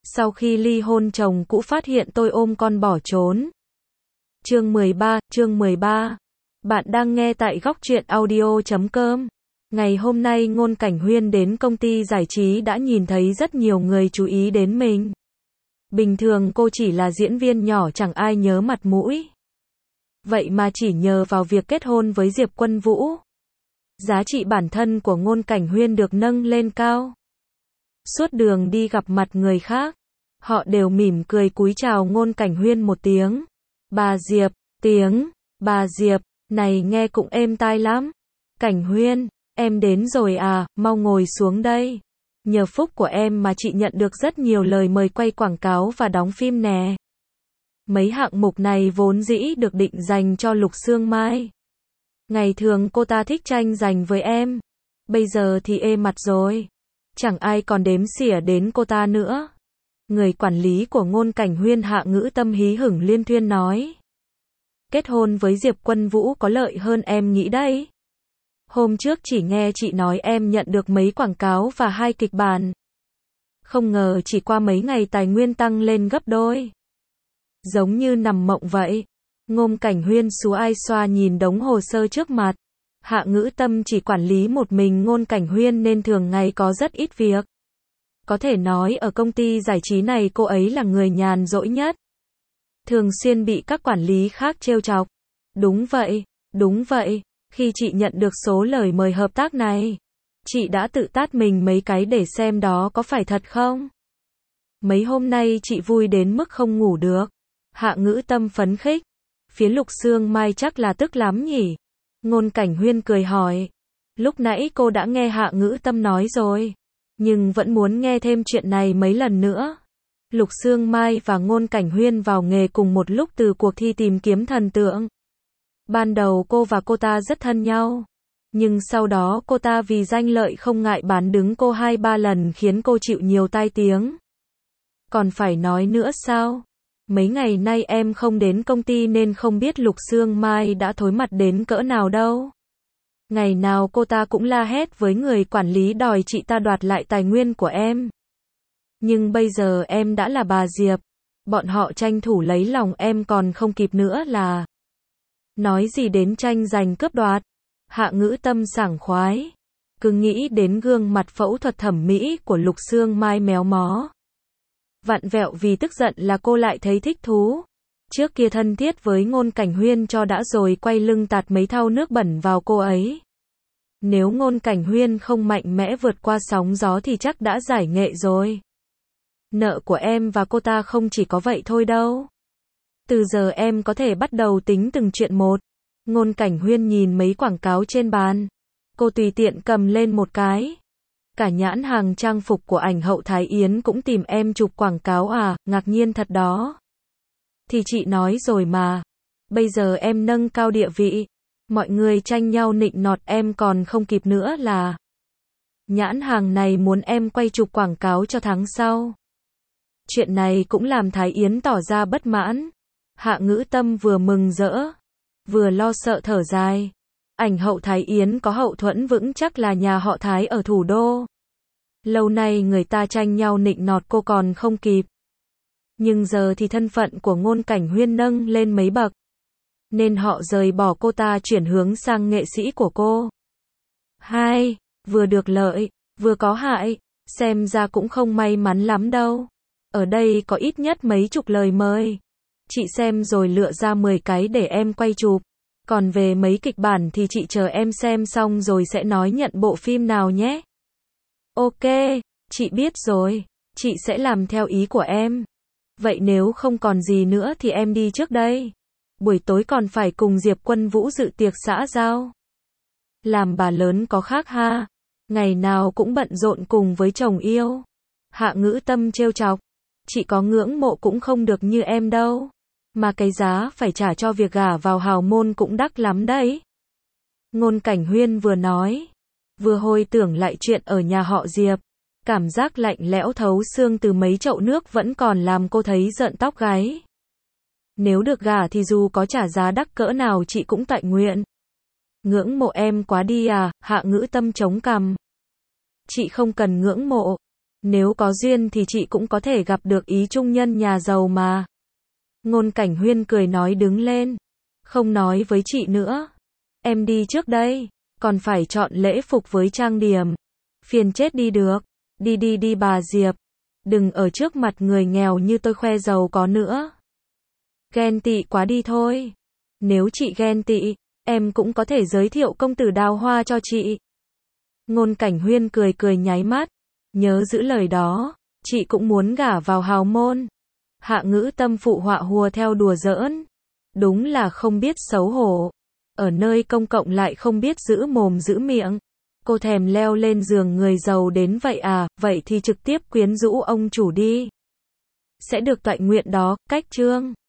Sau khi ly hôn chồng cũ phát hiện tôi ôm con bỏ trốn. Chương 13. Bạn đang nghe tại góc truyện audio.com. Ngày hôm nay Ngôn Cảnh Huyên đến công ty giải trí đã nhìn thấy rất nhiều người chú ý đến mình. Bình thường cô chỉ là diễn viên nhỏ chẳng ai nhớ mặt mũi. Vậy mà chỉ nhờ vào việc kết hôn với Diệp Quân Vũ, giá trị bản thân của Ngôn Cảnh Huyên được nâng lên cao. Suốt đường đi gặp mặt người khác, họ đều mỉm cười cúi chào Ngôn Cảnh Huyên một tiếng. Bà Diệp, bà Diệp, này nghe cũng êm tai lắm. Cảnh Huyên, em đến rồi à, mau ngồi xuống đây. Nhờ phúc của em mà chị nhận được rất nhiều lời mời quay quảng cáo và đóng phim nè. Mấy hạng mục này vốn dĩ được định dành cho Lục Sương Mai. Ngày thường cô ta thích tranh giành với em. Bây giờ thì ê mặt rồi. Chẳng ai còn đếm xỉa đến cô ta nữa. Người quản lý của Ngôn Cảnh Huyên Hạ Ngữ Tâm hí hửng liên thuyên nói. Kết hôn với Diệp Quân Vũ có lợi hơn em nghĩ đấy. Hôm trước chỉ nghe chị nói em nhận được mấy quảng cáo và 2 kịch bản. Không ngờ chỉ qua mấy ngày tài nguyên tăng lên gấp đôi. Giống như nằm mộng vậy. Ngôn Cảnh Huyên xúa xoa nhìn đống hồ sơ trước mặt. Hạ Ngữ Tâm chỉ quản lý một mình Ngôn Cảnh Huyên nên thường ngày có rất ít việc. Có thể nói ở công ty giải trí này cô ấy là người nhàn rỗi nhất. Thường xuyên bị các quản lý khác trêu chọc. Đúng vậy, khi chị nhận được số lời mời hợp tác này, chị đã tự tát mình mấy cái để xem đó có phải thật không. Mấy hôm nay chị vui đến mức không ngủ được. Hạ Ngữ Tâm phấn khích. Phía Lục Sương Mai chắc là tức lắm nhỉ? Ngôn Cảnh Huyên cười hỏi. Lúc nãy cô đã nghe Hạ Ngữ Tâm nói rồi, nhưng vẫn muốn nghe thêm chuyện này mấy lần nữa. Lục Sương Mai và Ngôn Cảnh Huyên vào nghề cùng một lúc từ cuộc thi tìm kiếm thần tượng. Ban đầu cô và cô ta rất thân nhau, nhưng sau đó cô ta vì danh lợi không ngại bán đứng cô 2-3 lần khiến cô chịu nhiều tai tiếng. Còn phải nói nữa sao? Mấy ngày nay em không đến công ty nên không biết Lục Sương Mai đã thối mặt đến cỡ nào đâu. Ngày nào cô ta cũng la hét với người quản lý đòi chị ta đoạt lại tài nguyên của em. Nhưng bây giờ em đã là bà Diệp, bọn họ tranh thủ lấy lòng em còn không kịp nữa là. Nói gì đến tranh giành cướp đoạt. Hạ Ngữ Tâm sảng khoái. Cứ nghĩ đến gương mặt phẫu thuật thẩm mỹ của Lục Sương Mai méo mó, vặn vẹo vì tức giận là cô lại thấy thích thú. Trước kia thân thiết với Ngôn Cảnh Huyên cho đã rồi quay lưng tạt mấy thau nước bẩn vào cô ấy. Nếu Ngôn Cảnh Huyên không mạnh mẽ vượt qua sóng gió thì chắc đã giải nghệ rồi. Nợ của em và cô ta không chỉ có vậy thôi đâu. Từ giờ em có thể bắt đầu tính từng chuyện một. Ngôn Cảnh Huyên nhìn mấy quảng cáo trên bàn. Cô tùy tiện cầm lên một cái. Cả nhãn hàng trang phục của ảnh hậu Thái Yến cũng tìm em chụp quảng cáo à, ngạc nhiên thật đó. Thì chị nói rồi mà. Bây giờ em nâng cao địa vị. Mọi người tranh nhau nịnh nọt em còn không kịp nữa là. Nhãn hàng này muốn em quay chụp quảng cáo cho tháng sau. Chuyện này cũng làm Thái Yến tỏ ra bất mãn. Hạ Ngữ Tâm vừa mừng rỡ, vừa lo sợ thở dài. Ảnh hậu Thái Yến có hậu thuẫn vững chắc là nhà họ Thái ở thủ đô. Lâu nay người ta tranh nhau nịnh nọt cô còn không kịp. Nhưng giờ thì thân phận của Ngôn Cảnh Huyên nâng lên mấy bậc, nên họ rời bỏ cô ta chuyển hướng sang nghệ sĩ của cô. Vừa được lợi, vừa có hại, xem ra cũng không may mắn lắm đâu. Ở đây có ít nhất mấy chục lời mời. Chị xem rồi lựa ra 10 cái để em quay chụp. Còn về mấy kịch bản thì chị chờ em xem xong rồi sẽ nói nhận bộ phim nào nhé. Ok, chị biết rồi, chị sẽ làm theo ý của em. Vậy nếu không còn gì nữa thì em đi trước đây. Buổi tối còn phải cùng Diệp Quân Vũ dự tiệc xã giao. Làm bà lớn có khác ha, ngày nào cũng bận rộn cùng với chồng yêu. Hạ Ngữ Tâm trêu chọc. Chị có ngưỡng mộ cũng không được như em đâu. Mà cái giá phải trả cho việc gả vào hào môn cũng đắt lắm đấy. Ngôn Cảnh Huyên vừa nói, vừa hồi tưởng lại chuyện ở nhà họ Diệp. Cảm giác lạnh lẽo thấu xương từ mấy chậu nước vẫn còn làm cô thấy rợn tóc gáy. Nếu được gả thì dù có trả giá đắt cỡ nào chị cũng tận nguyện. Ngưỡng mộ em quá đi à, Hạ Ngữ Tâm chống cằm. Chị không cần ngưỡng mộ. Nếu có duyên thì chị cũng có thể gặp được ý trung nhân nhà giàu mà. Ngôn Cảnh Huyên cười nói đứng lên. Không nói với chị nữa. Em đi trước đây. Còn phải chọn lễ phục với trang điểm. Phiền chết đi được. Đi đi đi bà Diệp. Đừng ở trước mặt người nghèo như tôi khoe giàu có nữa. Ghen tị quá đi thôi. Nếu chị ghen tị, em cũng có thể giới thiệu công tử Đào Hoa cho chị. Ngôn Cảnh Huyên cười cười nháy mắt. Nhớ giữ lời đó, chị cũng muốn gả vào hào môn. Hạ Ngữ Tâm phụ họa hùa theo đùa giỡn. Đúng là không biết xấu hổ. Ở nơi công cộng lại không biết giữ mồm giữ miệng. Cô thèm leo lên giường người giàu đến vậy à, vậy thì trực tiếp quyến rũ ông chủ đi. Sẽ được toại nguyện đó, cách chương.